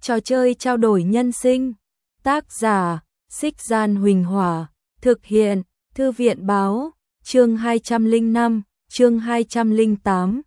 Trò chơi trao đổi nhân sinh. Tác giả: Xích Gian Huỳnh Hỏa. Thực hiện: Thư viện Báo. Chương 205, chương 208,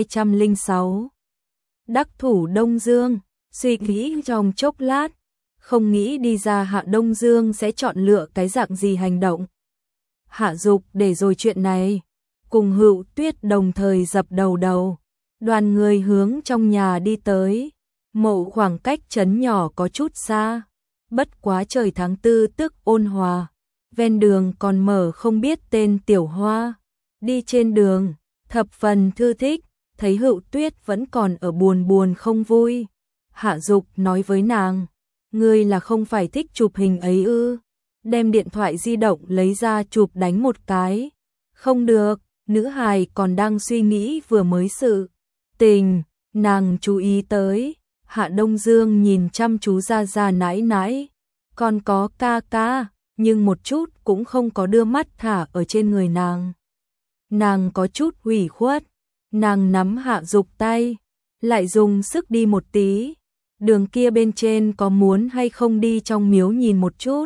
206. Đắc thủ Đông Dương. Suy nghĩ trong chốc lát, không nghĩ đi ra Hạ Đông Dương sẽ chọn lựa cái dạng gì hành động. Hạ Dục để rồi chuyện này, cùng Hữu Tuyết đồng thời dập đầu. Đoàn người hướng trong nhà đi tới. Mộ khoảng cách trấn nhỏ có chút xa, bất quá trời tháng 4 tức ôn hòa, ven đường còn mở không biết tên tiểu hoa. Đi trên đường, thập phần thư thích, thấy Hữu Tuyết vẫn còn ở buồn không vui. Hạ Dục nói với nàng, ngươi là không phải thích chụp hình ấy ư? Đem điện thoại di động lấy ra chụp đánh một cái. Không được, nữ hài còn đang suy nghĩ vừa mới sự tình, nàng chú ý tới. Hạ Đông Dương nhìn chăm chú ra nãi, còn có ca, nhưng một chút cũng không có đưa mắt thả ở trên người nàng. Nàng có chút ủy khuất, nàng nắm Hạ Dục tay, lại dùng sức đi một tí. Đường kia bên trên có muốn hay không đi trong miếu nhìn một chút?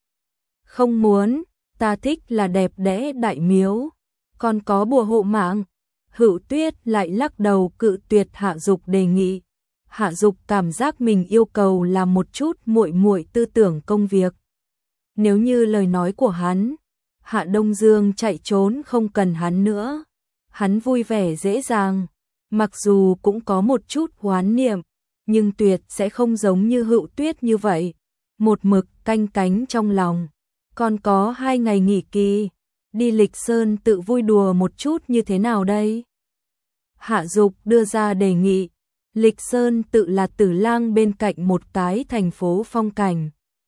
Không muốn, ta thích là đẹp đẽ đại miếu, còn có bùa hộ mạng. Hữu Tuyết lại lắc đầu cự tuyệt Hạ Dục đề nghị. Hạ Dục cảm giác mình yêu cầu làm một chút muội tư tưởng công việc. Nếu như lời nói của hắn, Hạ Đông Dương chạy trốn không cần hắn nữa. Hắn vui vẻ dễ dàng, mặc dù cũng có một chút hoán niệm, nhưng tuyệt sẽ không giống như Hữu Tuyết như vậy, một mực canh cánh trong lòng. Còn có 2 ngày nghỉ kỳ, đi Lịch Sơn tự vui đùa một chút như thế nào đây? Hạ Dục đưa ra đề nghị. Lịch Sơn tự là Tử Lang bên cạnh một cái thành phố phong cảnh,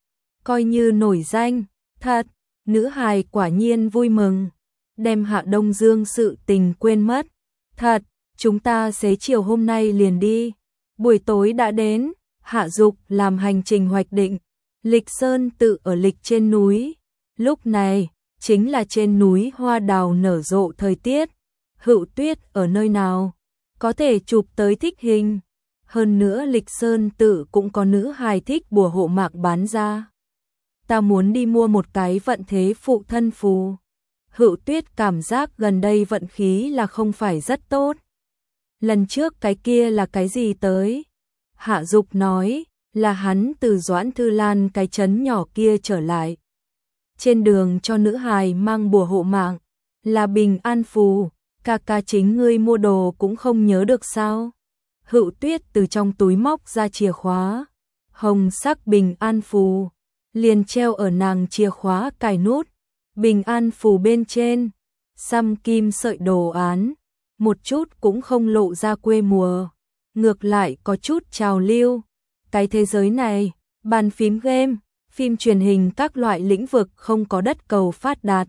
coi như nổi danh. Thật, nữ hài quả nhiên vui mừng, đem Hạ Đông Dương sự tình quên mất. Thật, chúng ta xế chiều hôm nay liền đi. Buổi tối đã đến, Hạ Dục làm hành trình hoạch định. Lịch Sơn tự ở lịch trên núi, lúc này chính là trên núi hoa đào nở rộ thời tiết. Hữu Tuyết ở nơi nào có thể chụp tới thích hình. Hơn nữa Lịch Sơn tự cũng có nữ hài thích bùa hộ mạng bán ra. Ta muốn đi mua một cái vận thế phụ thân phù. Hữu Tuyết cảm giác gần đây vận khí là không phải rất tốt. Lần trước cái kia là cái gì tới? Hạ Dục nói là hắn từ Doãn Thư Lan cái trấn nhỏ kia trở lại. Trên đường cho nữ hài mang bùa hộ mạng, là bình an phù. Ca chính ngươi mua đồ cũng không nhớ được sao? Hữu Tuyết từ trong túi móc ra chìa khóa, hồng sắc bình an phù, liền treo ở nàng chìa khóa cài nút. Bình an phù bên trên, xăm kim sợi đồ án, một chút cũng không lộ ra quê mùa, ngược lại có chút trào lưu. Cái thế giới này, bàn phím game, phim truyền hình các loại lĩnh vực không có đất cầu phát đạt.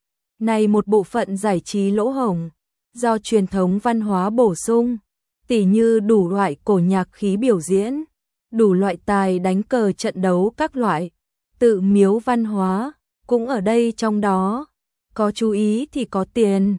Này một bộ phận giải trí lỗ hổng, do truyền thống văn hóa bổ sung, tỉ như đủ loại cổ nhạc khí biểu diễn, đủ loại tài đánh cờ trận đấu các loại, tự miếu văn hóa, cũng ở đây trong đó. Có chú ý thì có tiền,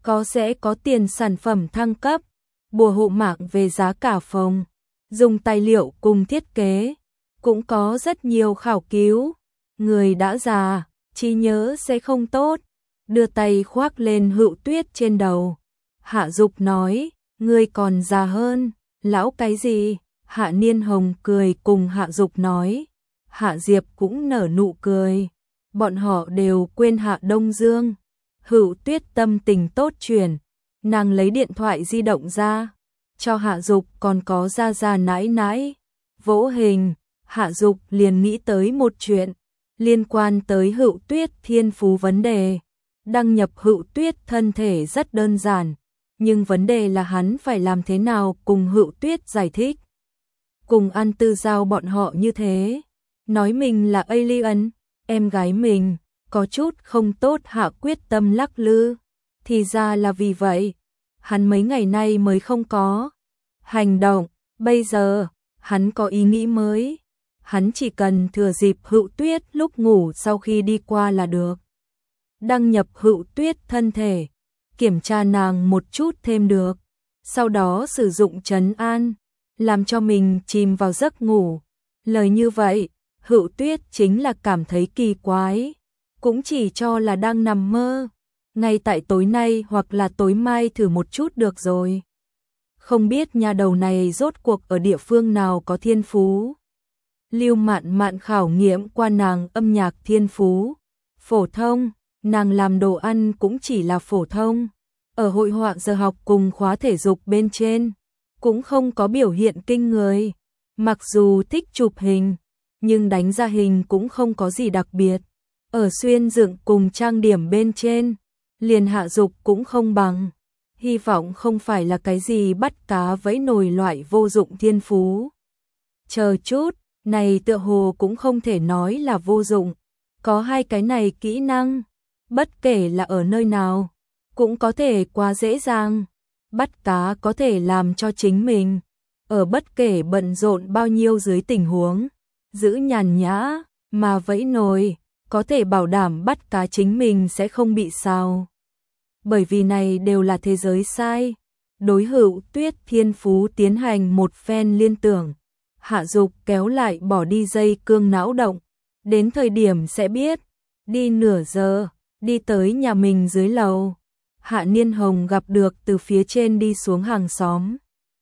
sẽ có tiền sản phẩm thăng cấp, bùa hộ mạng về giá cả phòng, dùng tài liệu cùng thiết kế, cũng có rất nhiều khảo cứu. Người đã già, trí nhớ sẽ không tốt, đưa tay khoác lên Hữu Tuyết trên đầu. Hạ Dục nói, ngươi còn già hơn, lão cái gì? Hạ Niên Hồng cười cùng Hạ Dục nói. Hạ Diệp cũng nở nụ cười. Bọn họ đều quên Hạ Đông Dương. Hữu Tuyết tâm tình tốt chuyển, nàng lấy điện thoại di động ra, cho Hạ Dục còn có ra nãi. Vỗ hình, Hạ Dục liền nghĩ tới một chuyện, liên quan tới Hữu Tuyết thiên phú vấn đề. Đăng nhập Hữu Tuyết thân thể rất đơn giản, nhưng vấn đề là hắn phải làm thế nào cùng Hữu Tuyết giải thích. Cùng An Tư Giao bọn họ như thế, nói mình là alien, em gái mình, có chút không tốt. Hạ quyết tâm lắc lư, thì ra là vì vậy. Hắn mấy ngày nay mới không có hành động, bây giờ, hắn có ý nghĩ mới. Hắn chỉ cần thừa dịp Hữu Tuyết lúc ngủ sau khi đi qua là được. Đăng nhập Hữu Tuyết thân thể, kiểm tra nàng một chút thêm được, sau đó sử dụng trấn an, làm cho mình chìm vào giấc ngủ. Lời như vậy, Hữu Tuyết chính là cảm thấy kỳ quái, cũng chỉ cho là đang nằm mơ. Ngay tại tối nay hoặc là tối mai thử một chút được rồi. Không biết nhà đầu này rốt cuộc ở địa phương nào có thiên phú. Lưu Mạn Mạn khảo nghiệm qua nàng âm nhạc thiên phú. Phổ thông, nàng làm đồ ăn cũng chỉ là phổ thông. Ở hội họa giờ học cùng khóa thể dục bên trên, cũng không có biểu hiện kinh người. Mặc dù thích chụp hình, nhưng đánh ra hình cũng không có gì đặc biệt. Ở xuyên dựng cùng trang điểm bên trên, liền Hạ Dục cũng không bằng. Hy vọng không phải là cái gì bắt cá vẫy nồi loại vô dụng thiên phú. Chờ chút, này tựa hồ cũng không thể nói là vô dụng. Có hai cái này kỹ năng, bất kể là ở nơi nào, cũng có thể quá dễ dàng. Bắt cá có thể làm cho chính mình, ở bất kể bận rộn bao nhiêu dưới tình huống, giữ nhàn nhã, mà vẫy nồi, có thể bảo đảm bắt cá chính mình sẽ không bị sao. Bởi vì này đều là thế giới sai. Đối Hữu Tuyết thiên phú tiến hành một phen liên tưởng. Hạ Dục kéo lại bỏ đi dây cương não động. Đến thời điểm sẽ biết. Đi nửa giờ, đi tới nhà mình dưới lầu. Hạ Niên Hồng gặp được từ phía trên đi xuống hàng xóm.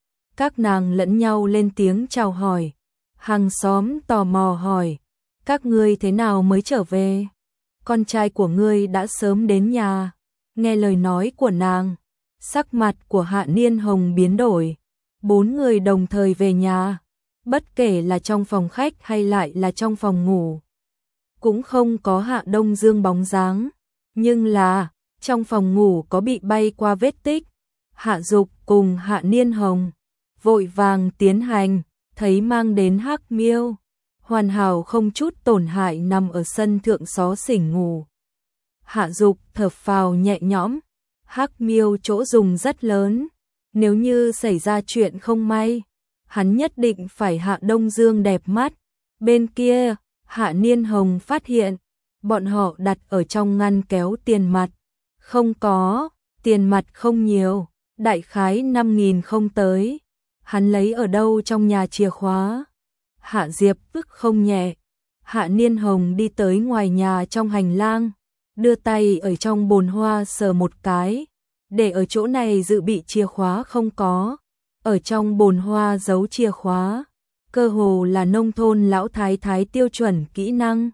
Các nàng lẫn nhau lên tiếng chào hỏi. Hàng xóm tò mò hỏi, các ngươi thế nào mới trở về? Con trai của ngươi đã sớm đến nhà. Nghe lời nói của nàng, sắc mặt của Hạ Niên Hồng biến đổi. 4 người đồng thời về nhà, bất kể là trong phòng khách hay lại là trong phòng ngủ, cũng không có Hạ Đông Dương bóng dáng, nhưng là trong phòng ngủ có bị bay qua vết tích. Hạ Dục cùng Hạ Niên Hồng vội vàng tiến hành, thấy mang đến Hắc Miêu, hoàn hảo không chút tổn hại nằm ở sân thượng xó xỉnh ngủ. Hạ Dục thở phào nhẹ nhõm, Hắc Miêu chỗ dùng rất lớn, nếu như xảy ra chuyện không may, hắn nhất định phải Hạ Đông Dương đẹp mắt. Bên kia, Hạ Niên Hồng phát hiện, bọn họ đặt ở trong ngăn kéo tiền mặt, không có, tiền mặt không nhiều, đại khái 5.000 không tới. Hắn lấy ở đâu trong nhà chìa khóa? Hạ Diệp tức không nhẹ. Hạ Niên Hồng đi tới ngoài nhà trong hành lang, đưa tay ở trong bồn hoa sờ một cái, để ở chỗ này dự bị chìa khóa không có, ở trong bồn hoa giấu chìa khóa, cơ hồ là nông thôn lão thái thái tiêu chuẩn kỹ năng.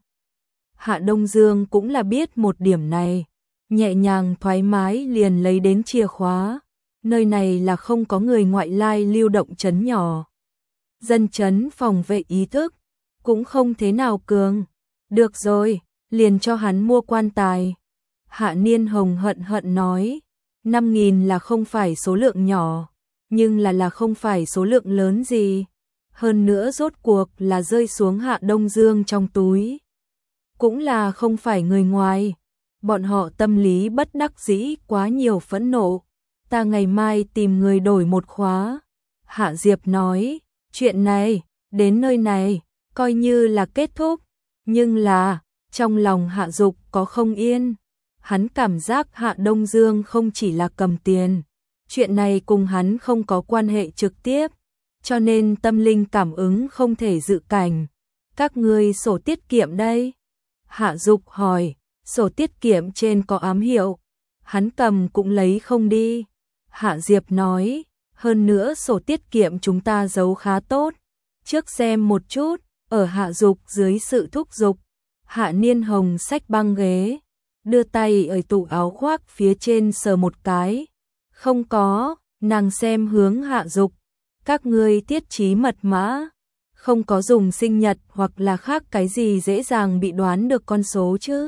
Hạ Đông Dương cũng là biết một điểm này, nhẹ nhàng thoải mái liền lấy đến chìa khóa. Nơi này là không có người ngoại lai lưu động trấn nhỏ. Dân trấn phòng vệ ý thức, cũng không thế nào cường. Được rồi, liền cho hắn mua quan tài. Hạ Niên Hồng hận hận nói, 5.000 là không phải số lượng nhỏ, nhưng là không phải số lượng lớn gì. Hơn nữa rốt cuộc là rơi xuống Hạ Đông Dương trong túi. Cũng là không phải người ngoài. Bọn họ tâm lý bất đắc dĩ quá nhiều phẫn nộ. Ta ngày mai tìm người đổi một khóa. Hạ Diệp nói, chuyện này, đến nơi này, coi như là kết thúc. Nhưng là, trong lòng Hạ Dục có không yên. Hắn cảm giác Hạ Đông Dương không chỉ là cầm tiền. Chuyện này cùng hắn không có quan hệ trực tiếp. Cho nên tâm linh cảm ứng không thể dự cảnh. Các ngươi sổ tiết kiệm đây? Hạ Dục hỏi, sổ tiết kiệm trên có ám hiệu. Hắn cầm cũng lấy không đi. Hạ Diệp nói, hơn nữa sổ tiết kiệm chúng ta giấu khá tốt. Trước xem một chút, ở Hạ Dục dưới sự thúc giục, Hạ Niên Hồng xách băng ghế, đưa tay ở tủ áo khoác phía trên sờ một cái. Không có, nàng xem hướng Hạ Dục, các ngươi thiết trí mật mã, không có dùng sinh nhật hoặc là khác cái gì dễ dàng bị đoán được con số chứ.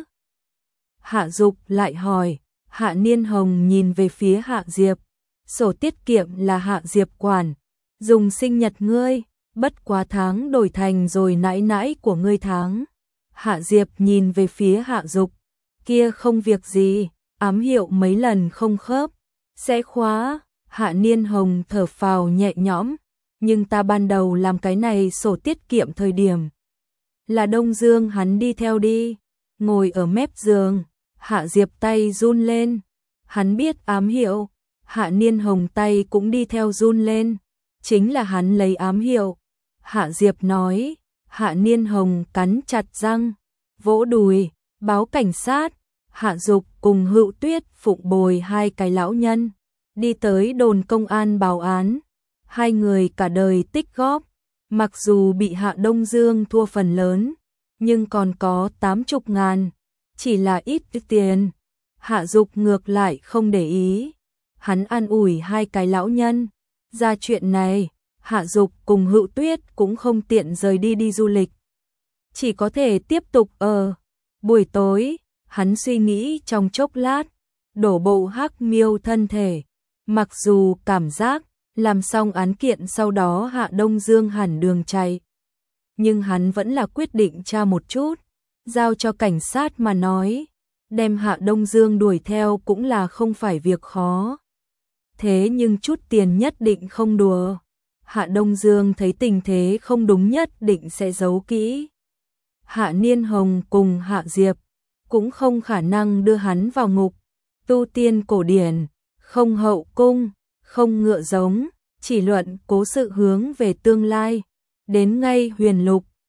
Hạ Dục lại hỏi, Hạ Niên Hồng nhìn về phía Hạ Diệp. Sổ tiết kiệm là Hạ Diệp quản, dùng sinh nhật ngươi, bất quá tháng đổi thành rồi nãi nãi của ngươi tháng. Hạ Diệp nhìn về phía Hạ Dục, kia không việc gì, ám hiệu mấy lần không khớp, sẽ khóa. Hạ Niên Hồng thở phào nhẹ nhõm, nhưng ta ban đầu làm cái này sổ tiết kiệm thời điểm. Là Đông Dương hắn đi theo đi, ngồi ở mép giường, Hạ Diệp tay run lên, hắn biết ám hiệu. Hạ Niên Hồng tay cũng đi theo run lên, chính là hắn lấy ám hiệu. Hạ Diệp nói, Hạ Niên Hồng cắn chặt răng, vỗ đùi, báo cảnh sát. Hạ Dục cùng Hữu Tuyết phụng bồi hai cái lão nhân, đi tới đồn công an báo án. Hai người cả đời tích góp, mặc dù bị Hạ Đông Dương thua phần lớn, nhưng còn có 80.000, chỉ là ít tiền. Hạ Dục ngược lại không để ý, hắn an ủi hai cái lão nhân. Ra chuyện này, Hạ Dục cùng Hữu Tuyết cũng không tiện rời đi du lịch, chỉ có thể tiếp tục ở. Buổi tối, hắn suy nghĩ trong chốc lát, đổ bộ Hắc Miêu thân thể. Mặc dù cảm giác làm xong án kiện sau đó Hạ Đông Dương hẳn đường chạy, nhưng hắn vẫn là quyết định tra một chút, giao cho cảnh sát mà nói, đem Hạ Đông Dương đuổi theo cũng là không phải việc khó. Thế nhưng chút tiền nhất định không đùa. Hạ Đông Dương thấy tình thế không đúng nhất định sẽ giấu kỹ. Hạ Niên Hồng cùng Hạ Diệp cũng không khả năng đưa hắn vào ngục. Tu tiên cổ điển, không hậu cung, không ngựa giống, chỉ luận cố sự hướng về tương lai. Đến ngay Huyền Lục,